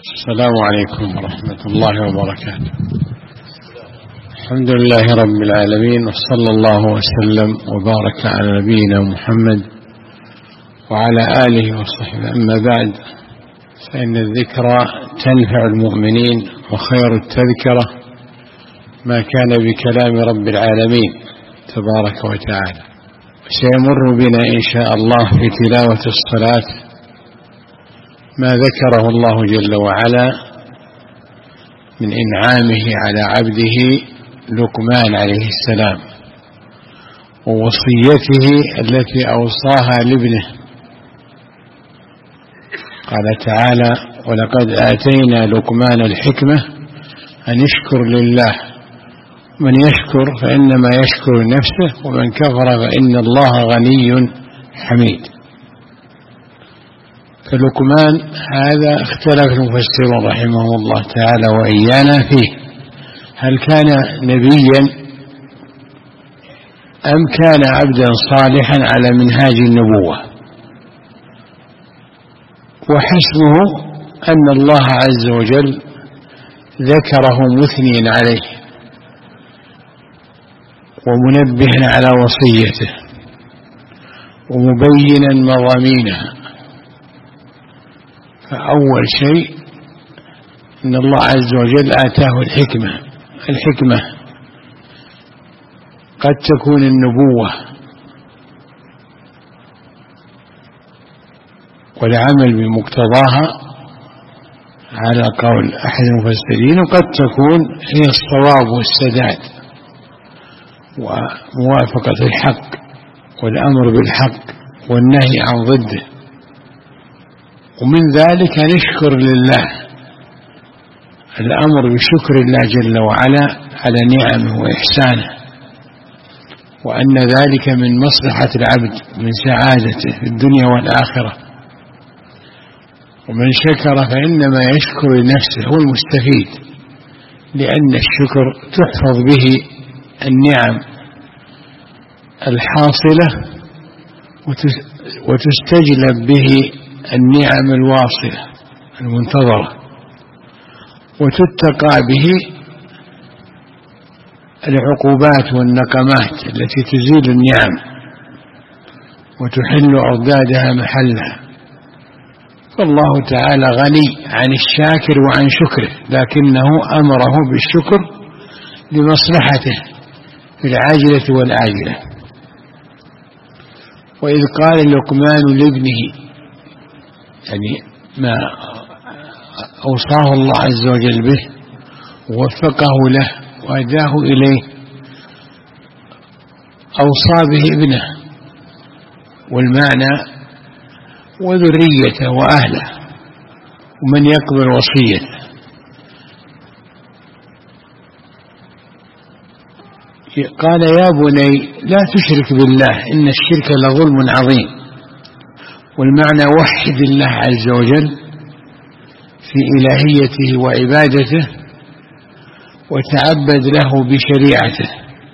السلام عليكم ورحمة الله وبركاته. الحمد لله رب العالمين، وصلى الله وسلم وبارك على نبينا محمد وعلى آله وصحبه. أما بعد، فإن الذكرى تنفع المؤمنين، وخير التذكرة ما كان بكلام رب العالمين تبارك وتعالى. سيمر بنا إن شاء الله في تلاوة الصلاة ما ذكره الله جل وعلا من إنعامه على عبده لقمان عليه السلام، ووصيته التي أوصاها لابنه. قال تعالى: ولقد آتينا لقمان الحكمة أن يشكر لله، من يشكر فإنما يشكر نفسه، ومن كفر فإن الله غني حميد. فلقمان هذا اختلف المفسرون رحمه الله تعالى وإيانا فيه، هل كان نبيا أم كان عبدا صالحا على منهاج النبوة؟ وحسبه أن الله عز وجل ذكره مثنيا عليه ومنبها على وصيته ومبينا مضامينها. فأول شيء أن الله عز وجل آتاه الحكمة قد تكون النبوة والعمل بمقتضاها على قول أحد المفسرين، وقد تكون هي الصواب والسداد وموافقة الحق والأمر بالحق والنهي عن ضده. ومن ذلك نشكر لله، الأمر بشكر الله جل وعلا على نعمه وإحسانه، وأن ذلك من مصلحة العبد من سعادته في الدنيا والآخرة. ومن شكر فإنما يشكر لنفسه، هو المستفيد، لأن الشكر تحفظ به النعم الحاصلة وتستجلب به النعم الواصلة المنتظرة، وتتقى به العقوبات والنقمات التي تزيل النعم وتحل أضدادها محلها. فالله تعالى غني عن الشاكر وعن شكره، لكنه أمره بالشكر لمصلحته في العاجلة والآجلة. وإذ قال لقمان لابنه، يعني ما أوصاه الله عز وجل به ووفقه له وأداه إليه، أوصى به ابنه، والمعنى وذريته وأهله ومن يقبل وصيته. قال: يا بني لا تشرك بالله إن الشرك لظلم عظيم. والمعنى وحد الله عز وجل في إلهيته وعبادته، وتعبد له بشريعته،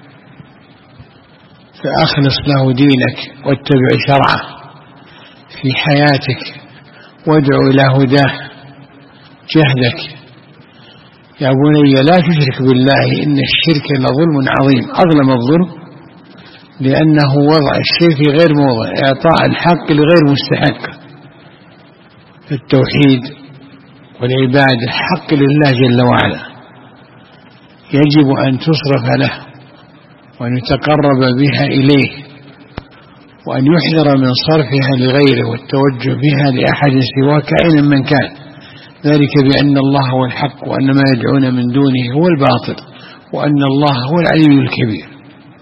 فأخلص له دينك واتبع شرعه في حياتك، وادعو إلى هداه جهدك. يا بني لا تشرك بالله إن الشرك لظلم عظيم. أظلم الظلم لأنه وضع الشيء في غير موضع، إعطاء الحق لغير مستحق. التوحيد والعبادة حق لله جل وعلا، يجب أن تصرف له وأن يتقرب بها إليه، وأن يحذر من صرفها لغيره والتوجه بها لأحد سواه كائنا من كان، ذلك بأن الله هو الحق، وأن ما يدعون من دونه هو الباطل، وأن الله هو العلي الكبير.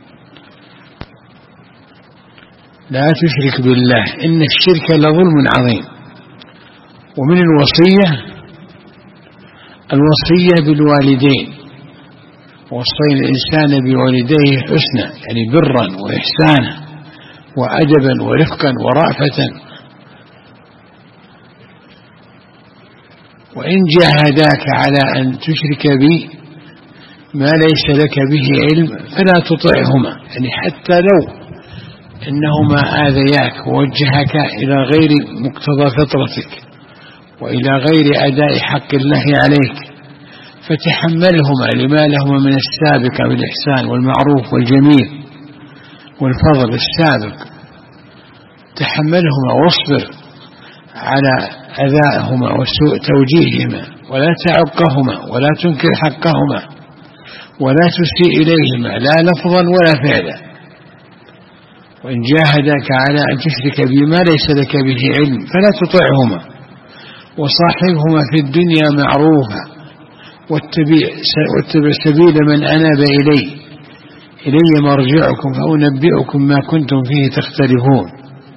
لا تشرك بالله إن الشرك لظلم عظيم. ومن الوصية بالوالدين، وصينا الإنسان بوالديه حسنا، يعني برا وإحسانا وأدبا ورفقا ورأفة. وإن جاهداك على أن تشرك بي ما ليس لك به علم فلا تطعهما، يعني حتى لو إنهما آذياك ووجهك إلى غير مقتضى فطرتك وإلى غير أداء حق الله عليك، فتحملهما لما لهما من السابق بالإحسان والمعروف والجميل والفضل السابق، تحملهما واصبر على أذائهما وسوء توجيههما، ولا تعقهما ولا تنكر حقهما، ولا تسيء إليهما لا لفظا ولا فعلا. وإن جاهداك على أن تشرك بما ليس لك به علم فلا تطعهما، وصاحبهما في الدنيا معروفا، واتبع سبيل من أناب إلي مرجعكم فأنبئكم ما كنتم فيه تختلفون.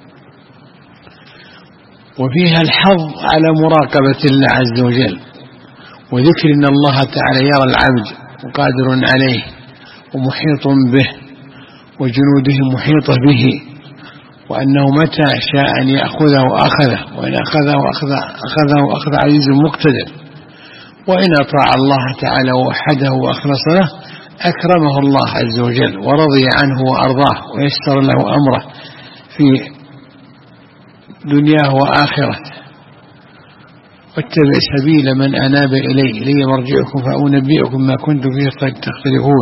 وفيها الحظ على مراقبة الله عز وجل، وذكر أن الله تعالى يرى العبد وقادر عليه ومحيط به، وجنوده محيطة به، وأنه متى شاء أن يأخذه أخذه، وإن أخذه أخذ عزيز مقتدر، وإن أطاع الله تعالى ووحده وأخلص له أكرمه الله عز وجل ورضي عنه وأرضاه ويسر له أمره في دنياه وآخرته. واتبع سبيل من أناب إلي مرجعكم فأنبئكم ما كنتم فيه تختلفون.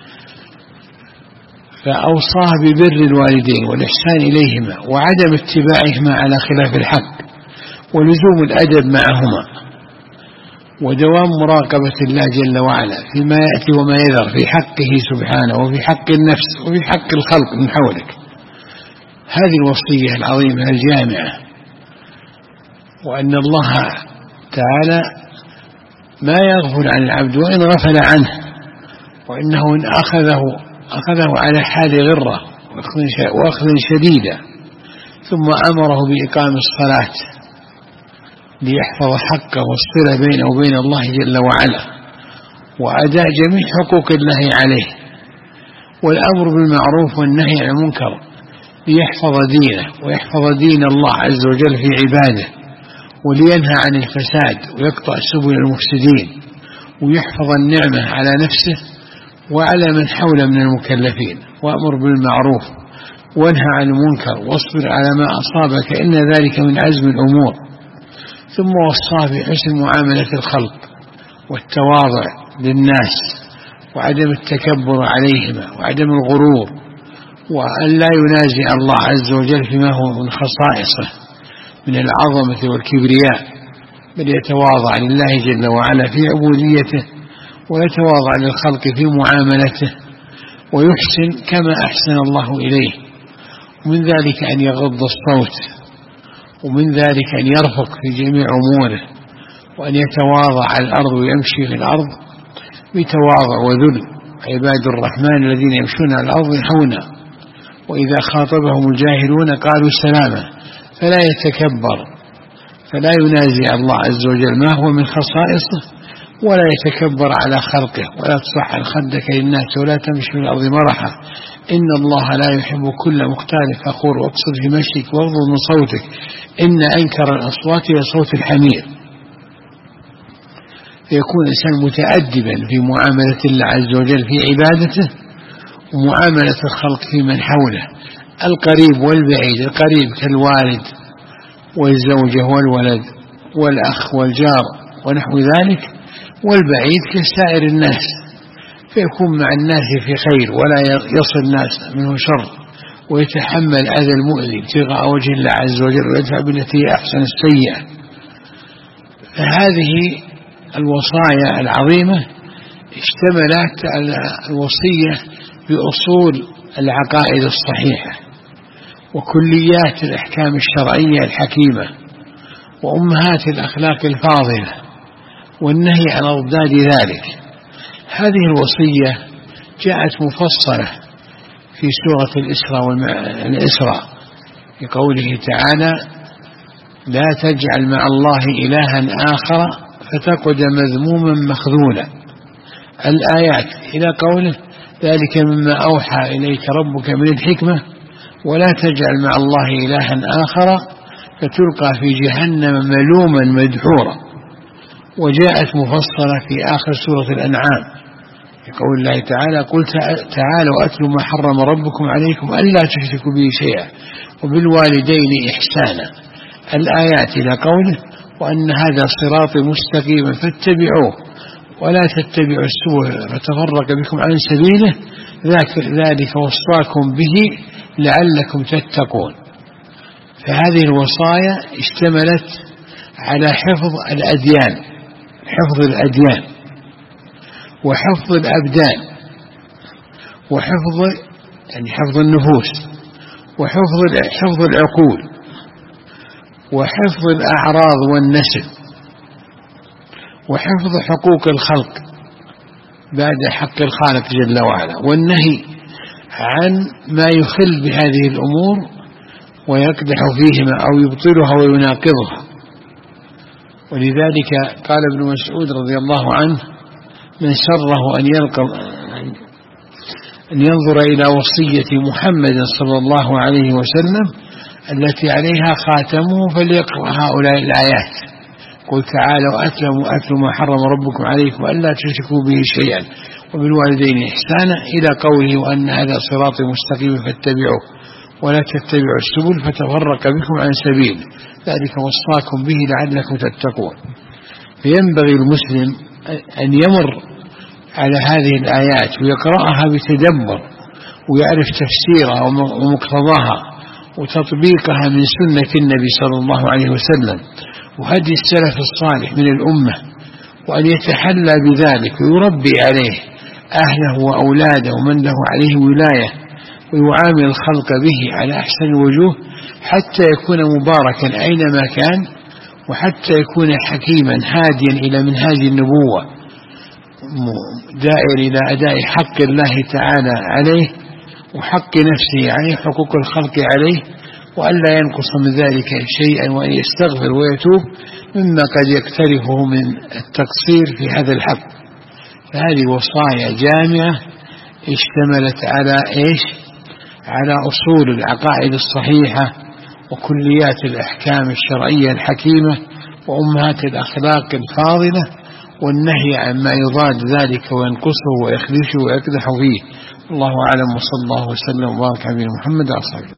فأوصاه ببر الوالدين والإحسان إليهما وعدم اتباعهما على خلاف الحق، ولزوم الأدب معهما، ودوام مراقبة الله جل وعلا فيما يأتي وما يذر في حقه سبحانه وفي حق النفس وفي حق الخلق من حولك. هذه الوصية العظيمة الجامعة. وأن الله تعالى ما يغفل عن العبد وإن غفل عنه، وإنه إن أخذه على حال غرة وأخذ شديدا، ثم أمره بإقام الصلاة ليحفظ حقه والصلة بينه وبين الله جل وعلا، وأداء جميع حقوق الله عليه، والأمر بالمعروف والنهي عن المنكر ليحفظ دينه ويحفظ دين الله عز وجل في عباده، ولينهى عن الفساد ويقطع سبل المفسدين، ويحفظ النعمة على نفسه وعلى من حوله من المكلفين. وأمر بالمعروف وانهى عن المنكر واصبر على ما أصابك إن ذلك من عزم الأمور. ثم وصاه بحسن معاملة الخلق والتواضع للناس، وعدم التكبر عليهما وعدم الغرور، وأن لا ينازع الله عز وجل فيما هو من خصائصه من العظمة والكبرياء، بل يتواضع لله جل وعلا في عبوديته، ويتواضع للخلق في معاملته، ويحسن كما أحسن الله إليه. ومن ذلك أن يغض الصوت، ومن ذلك أن يرفق في جميع أموره، وأن يتواضع على الأرض ويمشي في الأرض بتواضع وذل. عباد الرحمن الذين يمشون على الأرض هونا، وإذا خاطبهم الجاهلون قالوا سلاما. فلا يتكبر، فلا ينازع الله عز وجل ما هو من خصائصه، ولا يتكبر على خلقه، ولا تصحر خدك للناس، ولا تمشي في الأرض مرحا، إن الله لا يحب كل مختال فخور، واقصد في مشيك واغضض من صوتك، إن أنكر الأصوات لصوت الحمير. فيكون الإنسان متأدبا في معاملة الله عز وجل في عبادته، ومعاملة الخلق في من حوله، القريب والبعيد. القريب كالوالد والزوجة والولد والأخ والجار ونحو ذلك، والبعيد كسائر الناس، فيكون مع الناس في خير ولا يصل الناس منه شر، ويتحمل أذى المؤذي ابتغاء وجه الله عز وجل، ويدفع بالتي أحسن السيئة. فهذه الوصايا العظيمة اشتملت على الوصية بأصول العقائد الصحيحة، وكليات الأحكام الشرعية الحكيمة، وأمهات الأخلاق الفاضلة، والنهي عن أضداد ذلك. هذه الوصية جاءت مفصلة في سورة الإسراء في قوله تعالى: لا تجعل مع الله إلها آخر فتقعد مذموما مخذولا. الآيات إلى قوله: ذلك مما أوحى إليك ربك من الحكمة ولا تجعل مع الله إلها آخر فتلقى في جهنم ملوما مدحورا. وجاءت مفصلة في آخر سورة الأنعام في قول الله تعالى: قل تعالوا أتلوا ما حرم ربكم عليكم ألا تشركوا به شيئا وبالوالدين إحسانا. الآيات إلى قوله: وأن هذا صراطي مستقيما فاتبعوه ولا تتبعوا السبل فتفرق بكم عن سبيله ذلك وصاكم به لعلكم تتقون. فهذه الوصايا اشتملت على حفظ الأديان، حفظ الأديان وحفظ الأبدان وحفظ يعني حفظ النفوس وحفظ العقول وحفظ الأعراض والنسل وحفظ حقوق الخلق بعد حق الخالق جل وعلا، والنهي عن ما يخل بهذه الأمور ويقدح فيهما أو يبطلها ويناقضها. ولذلك قال ابن مسعود رضي الله عنه: من سره أن ينظر إلى وصية محمد صلى الله عليه وسلم التي عليها خاتمه فليقرأ هؤلاء الآيات: قل تعالوا أتلوا ما حرم ربكم عليكم ألا تشركوا به شيئا وبالوالدين إحسانا إلى قوله: وأن هذا صراطي مستقيما فاتبعوه ولا تتبعوا السبل فتفرق بكم عن سبيل ذلك وصاكم به لعلكم تتقون. فينبغي المسلم أن يمر على هذه الآيات ويقرأها بتدبر ويعرف تفسيرها ومقتضاها وتطبيقها من سنة النبي صلى الله عليه وسلم وهدي السلف الصالح من الأمة، وأن يتحلى بذلك ويربي عليه أهله وأولاده ومن له عليه ولاية ويعامل الخلق به على أحسن الوجوه حتى يكون مباركا أينما كان، وحتى يكون حكيما هاديا إلى منهاج النبوة دائر إلى أداء حق الله تعالى عليه وحق نفسه عليه حقوق الخلق عليه، وألا ينقص من ذلك شيئا، وأن يستغفر ويتوب مما قد يقترفه من التقصير في هذا الحق. فهذه وصايا جامعة اشتملت على على أصول العقائد الصحيحة وكليات الأحكام الشرعية الحكيمة وأمهات الأخلاق الفاضلة، والنهي عن ما يضاد ذلك وينقصه ويخدشه ويقدح فيه. الله أعلم، وصلى الله وسلم وبارك على محمد وعلى آله.